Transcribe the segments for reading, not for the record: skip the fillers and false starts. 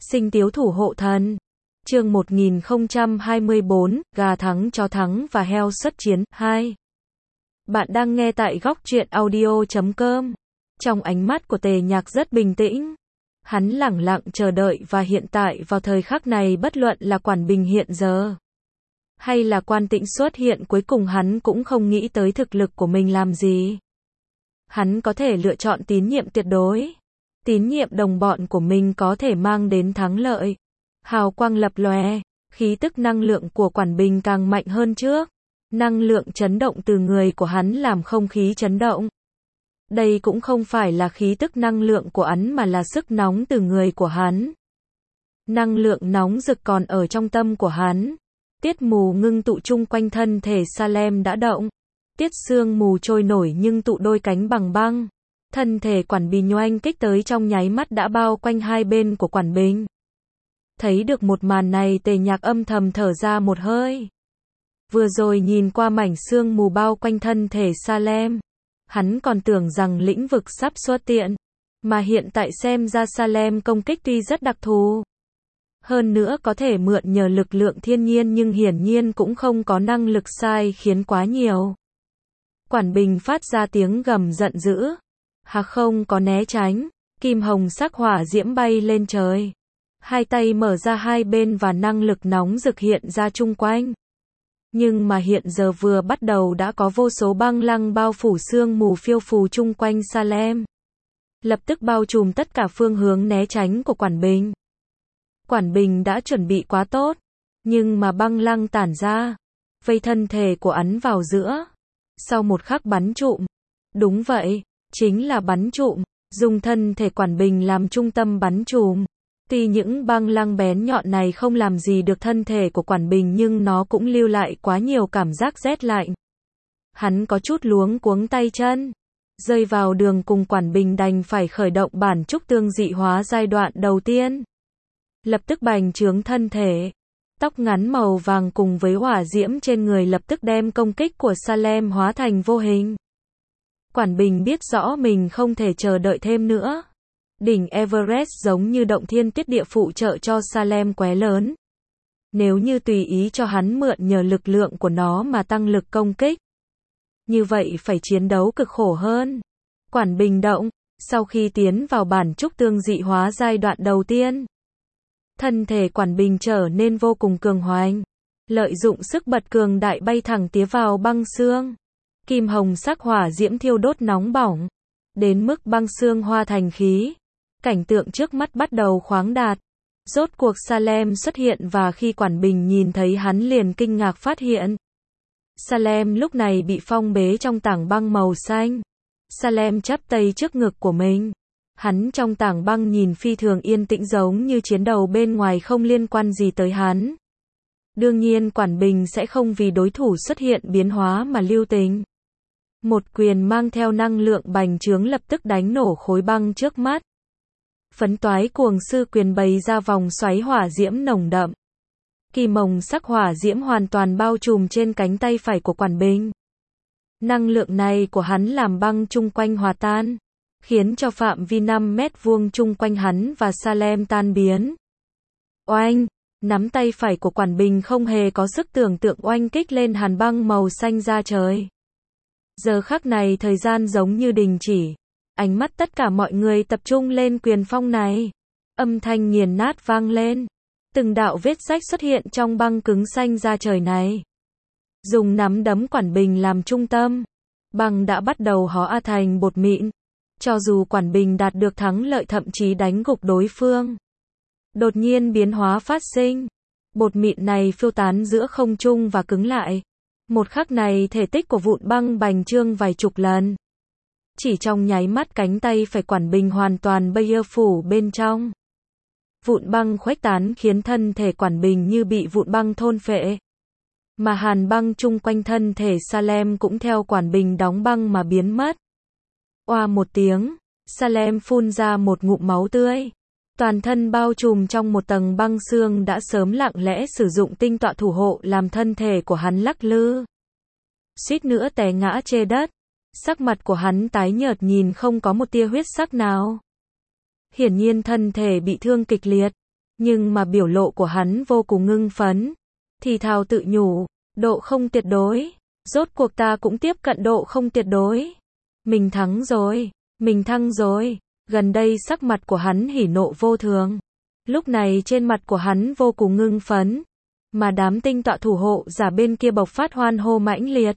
Sinh Tiếu Thủ Hộ Thần. Chương 1024, Gà thắng chó thắng và heo xuất chiến 2. Bạn đang nghe tại góc truyện audio.com. Trong ánh mắt của Tề Nhạc rất bình tĩnh. Hắn lẳng lặng chờ đợi và hiện tại vào thời khắc này bất luận là Quản Bình hiện giờ hay là Quan Tĩnh xuất hiện cuối cùng hắn cũng không nghĩ tới thực lực của mình làm gì. Hắn có thể lựa chọn tín nhiệm tuyệt đối. Tín nhiệm đồng bọn của mình có thể mang đến thắng lợi. Hào quang lập lòe, khí tức năng lượng của Quản Bình càng mạnh hơn trước. Năng lượng chấn động từ người của hắn làm không khí chấn động. Đây cũng không phải là khí tức năng lượng của hắn mà là sức nóng từ người của hắn. Năng lượng nóng rực còn ở trong tâm của hắn. Tiết mù ngưng tụ chung quanh thân thể Salem đã động. Tiết sương mù trôi nổi nhưng tụ đôi cánh bằng băng. Thân thể Quản Bình nhoanh kích tới trong nháy mắt đã bao quanh hai bên của Quản Bình. Thấy được một màn này Tề Nhạc âm thầm thở ra một hơi. Vừa rồi nhìn qua mảnh sương mù bao quanh thân thể Salem. Hắn còn tưởng rằng lĩnh vực sắp xuất hiện. Mà hiện tại xem ra Salem công kích tuy rất đặc thù. Hơn nữa có thể mượn nhờ lực lượng thiên nhiên nhưng hiển nhiên cũng không có năng lực sai khiến quá nhiều. Quản Bình phát ra tiếng gầm giận dữ. Không có né tránh. Kim hồng sắc hỏa diễm bay lên trời. Hai tay mở ra hai bên và năng lực nóng rực hiện ra chung quanh. Nhưng mà hiện giờ vừa bắt đầu đã có vô số băng lăng bao phủ sương mù phiêu phù chung quanh Salem. Lập tức bao trùm tất cả phương hướng né tránh của Quản Bình. Quản Bình đã chuẩn bị quá tốt. Nhưng mà băng lăng tản ra. Vây thân thể của hắn vào giữa. Sau một khắc bắn trụm. Đúng vậy, chính là bắn trụm. Dùng thân thể Quản Bình làm trung tâm bắn trùm. Tuy những băng lăng bén nhọn này không làm gì được thân thể của Quản Bình nhưng nó cũng lưu lại quá nhiều cảm giác rét lạnh. Hắn có chút luống cuống tay chân. Rơi vào đường cùng Quản Bình đành phải khởi động bản trúc tương dị hóa giai đoạn đầu tiên. Lập tức bành trướng thân thể. Tóc ngắn màu vàng cùng với hỏa diễm trên người lập tức đem công kích của Salem hóa thành vô hình. Quản Bình biết rõ mình không thể chờ đợi thêm nữa. Đỉnh Everest giống như động thiên tuyết địa phụ trợ cho Salem quá lớn. Nếu như tùy ý cho hắn mượn nhờ lực lượng của nó mà tăng lực công kích. Như vậy phải chiến đấu cực khổ hơn. Quản Bình động, sau khi tiến vào bản trúc tương dị hóa giai đoạn đầu tiên. Thân thể Quản Bình trở nên vô cùng cường hoành. Lợi dụng sức bật cường đại bay thẳng tía vào băng xương. Kim hồng sắc hỏa diễm thiêu đốt nóng bỏng. Đến mức băng xương hóa thành khí. Cảnh tượng trước mắt bắt đầu khoáng đạt. Rốt cuộc Salem xuất hiện và khi Quản Bình nhìn thấy hắn liền kinh ngạc phát hiện. Salem lúc này bị phong bế trong tảng băng màu xanh. Salem chắp tay trước ngực của mình. Hắn trong tảng băng nhìn phi thường yên tĩnh giống như chiến đấu bên ngoài không liên quan gì tới hắn. Đương nhiên Quản Bình sẽ không vì đối thủ xuất hiện biến hóa mà lưu tình. Một quyền mang theo năng lượng bành trướng lập tức đánh nổ khối băng trước mắt. Phấn toái cuồng sư quyền bày ra vòng xoáy hỏa diễm nồng đậm. Kim hồng sắc hỏa diễm hoàn toàn bao trùm trên cánh tay phải của Quản Bình. Năng lượng này của hắn làm băng chung quanh hòa tan, khiến cho phạm vi 5 mét vuông chung quanh hắn và Salem tan biến. Oanh, nắm tay phải của Quản Bình không hề có sức tưởng tượng oanh kích lên hàn băng màu xanh ra trời. Giờ khắc này thời gian giống như đình chỉ. Ánh mắt tất cả mọi người tập trung lên quyền phong này. Âm thanh nghiền nát vang lên. Từng đạo vết rách xuất hiện trong băng cứng xanh ra trời này. Dùng nắm đấm Quản Bình làm trung tâm. Băng đã bắt đầu hóa thành bột mịn. Cho dù Quản Bình đạt được thắng lợi thậm chí đánh gục đối phương. Đột nhiên biến hóa phát sinh. Bột mịn này phiêu tán giữa không trung và cứng lại. Một khắc này thể tích của vụn băng bành trương vài chục lần. Chỉ trong nháy mắt cánh tay phải Quản Bình hoàn toàn bay phủ bên trong. Vụn băng khuếch tán khiến thân thể Quản Bình như bị vụn băng thôn phệ. Mà hàn băng chung quanh thân thể Salem cũng theo Quản Bình đóng băng mà biến mất. Oa một tiếng, Salem phun ra một ngụm máu tươi. Toàn thân bao trùm trong một tầng băng xương đã sớm lặng lẽ sử dụng tinh tọa thủ hộ làm thân thể của hắn lắc lư. Suýt nữa té ngã trên đất. Sắc mặt của hắn tái nhợt nhìn không có một tia huyết sắc nào. Hiển nhiên thân thể bị thương kịch liệt. Nhưng mà biểu lộ của hắn vô cùng ngưng phấn. Thì thào tự nhủ, độ không tuyệt đối. Rốt cuộc ta cũng tiếp cận độ không tuyệt đối. Mình thắng rồi, mình thăng rồi. Gần đây sắc mặt của hắn hỉ nộ vô thường. Lúc này trên mặt của hắn vô cùng ngưng phấn. Mà đám tinh tọa thủ hộ giả bên kia bộc phát hoan hô mãnh liệt.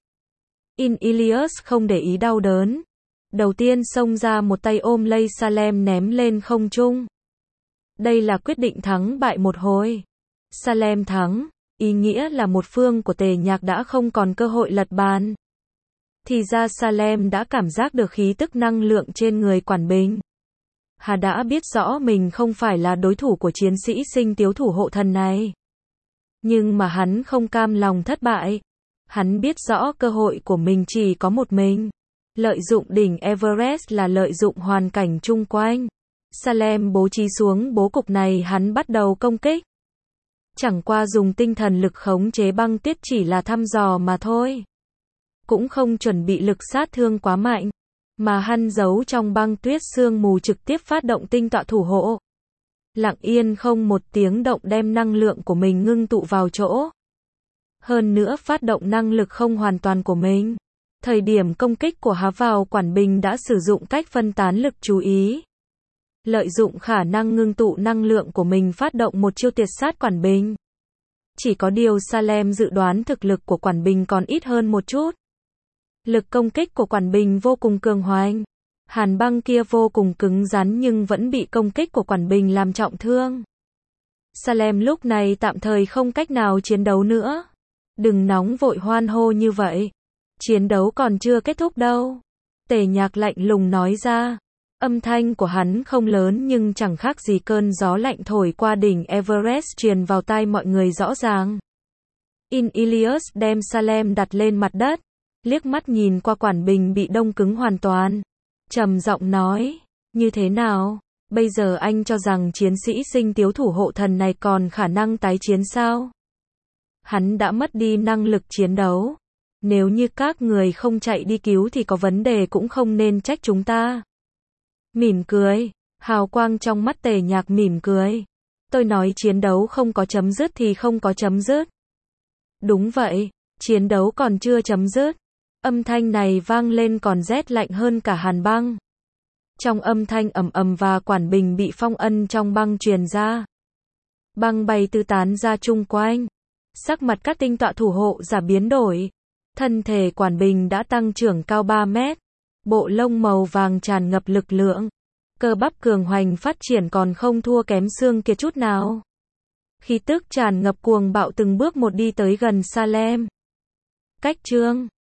Ilias không để ý đau đớn. Đầu tiên xông ra một tay ôm lấy Salem ném lên không trung. Đây là quyết định thắng bại một hồi. Salem thắng, ý nghĩa là một phương của Tề Nhạc đã không còn cơ hội lật bàn. Thì ra Salem đã cảm giác được khí tức năng lượng trên người Quản Bình. Hà đã biết rõ mình không phải là đối thủ của chiến sĩ Sinh Tiếu thủ hộ thần này. Nhưng mà hắn không cam lòng thất bại. Hắn biết rõ cơ hội của mình chỉ có một mình. Lợi dụng đỉnh Everest là lợi dụng hoàn cảnh chung quanh. Salem bố trí xuống bố cục này, hắn bắt đầu công kích. Chẳng qua dùng tinh thần lực khống chế băng tuyết chỉ là thăm dò mà thôi. Cũng không chuẩn bị lực sát thương quá mạnh. Mà hắn giấu trong băng tuyết sương mù trực tiếp phát động tinh tọa thủ hộ. Lặng yên không một tiếng động đem năng lượng của mình ngưng tụ vào chỗ. Hơn nữa phát động năng lực không hoàn toàn của mình. Thời điểm công kích của Hà vào Quản Bình đã sử dụng cách phân tán lực chú ý. Lợi dụng khả năng ngưng tụ năng lượng của mình phát động một chiêu tiệt sát Quản Bình. Chỉ có điều Salem dự đoán thực lực của Quản Bình còn ít hơn một chút. Lực công kích của Quản Bình vô cùng cường hoành. Hàn băng kia vô cùng cứng rắn nhưng vẫn bị công kích của Quản Bình làm trọng thương. Salem lúc này tạm thời không cách nào chiến đấu nữa. Đừng nóng vội hoan hô như vậy. Chiến đấu còn chưa kết thúc đâu. Tề Nhạc lạnh lùng nói ra. Âm thanh của hắn không lớn nhưng chẳng khác gì cơn gió lạnh thổi qua đỉnh Everest truyền vào tai mọi người rõ ràng. Ilias đem Salem đặt lên mặt đất. Liếc mắt nhìn qua Quản Bình bị đông cứng hoàn toàn. Trầm giọng nói. Như thế nào? Bây giờ anh cho rằng chiến sĩ Sinh Tiếu thủ hộ thần này còn khả năng tái chiến sao? Hắn đã mất đi năng lực chiến đấu. Nếu như các người không chạy đi cứu thì có vấn đề cũng không nên trách chúng ta. Mỉm cười. Hào quang trong mắt Tề Nhạc mỉm cười. Tôi nói chiến đấu không có chấm dứt thì không có chấm dứt. Đúng vậy. Chiến đấu còn chưa chấm dứt. Âm thanh này vang lên còn rét lạnh hơn cả hàn băng. Trong âm thanh ầm ầm và Quản Bình bị phong ân trong băng truyền ra. Băng bay tứ tán ra chung quanh. Sắc mặt các tinh tọa thủ hộ giả biến đổi. Thân thể Quản Bình đã tăng trưởng cao 3 mét. Bộ lông màu vàng tràn ngập lực lượng. Cơ bắp cường hoành phát triển còn không thua kém xương kiệt chút nào. Khí tức tràn ngập cuồng bạo từng bước một đi tới gần Salem. Cách chương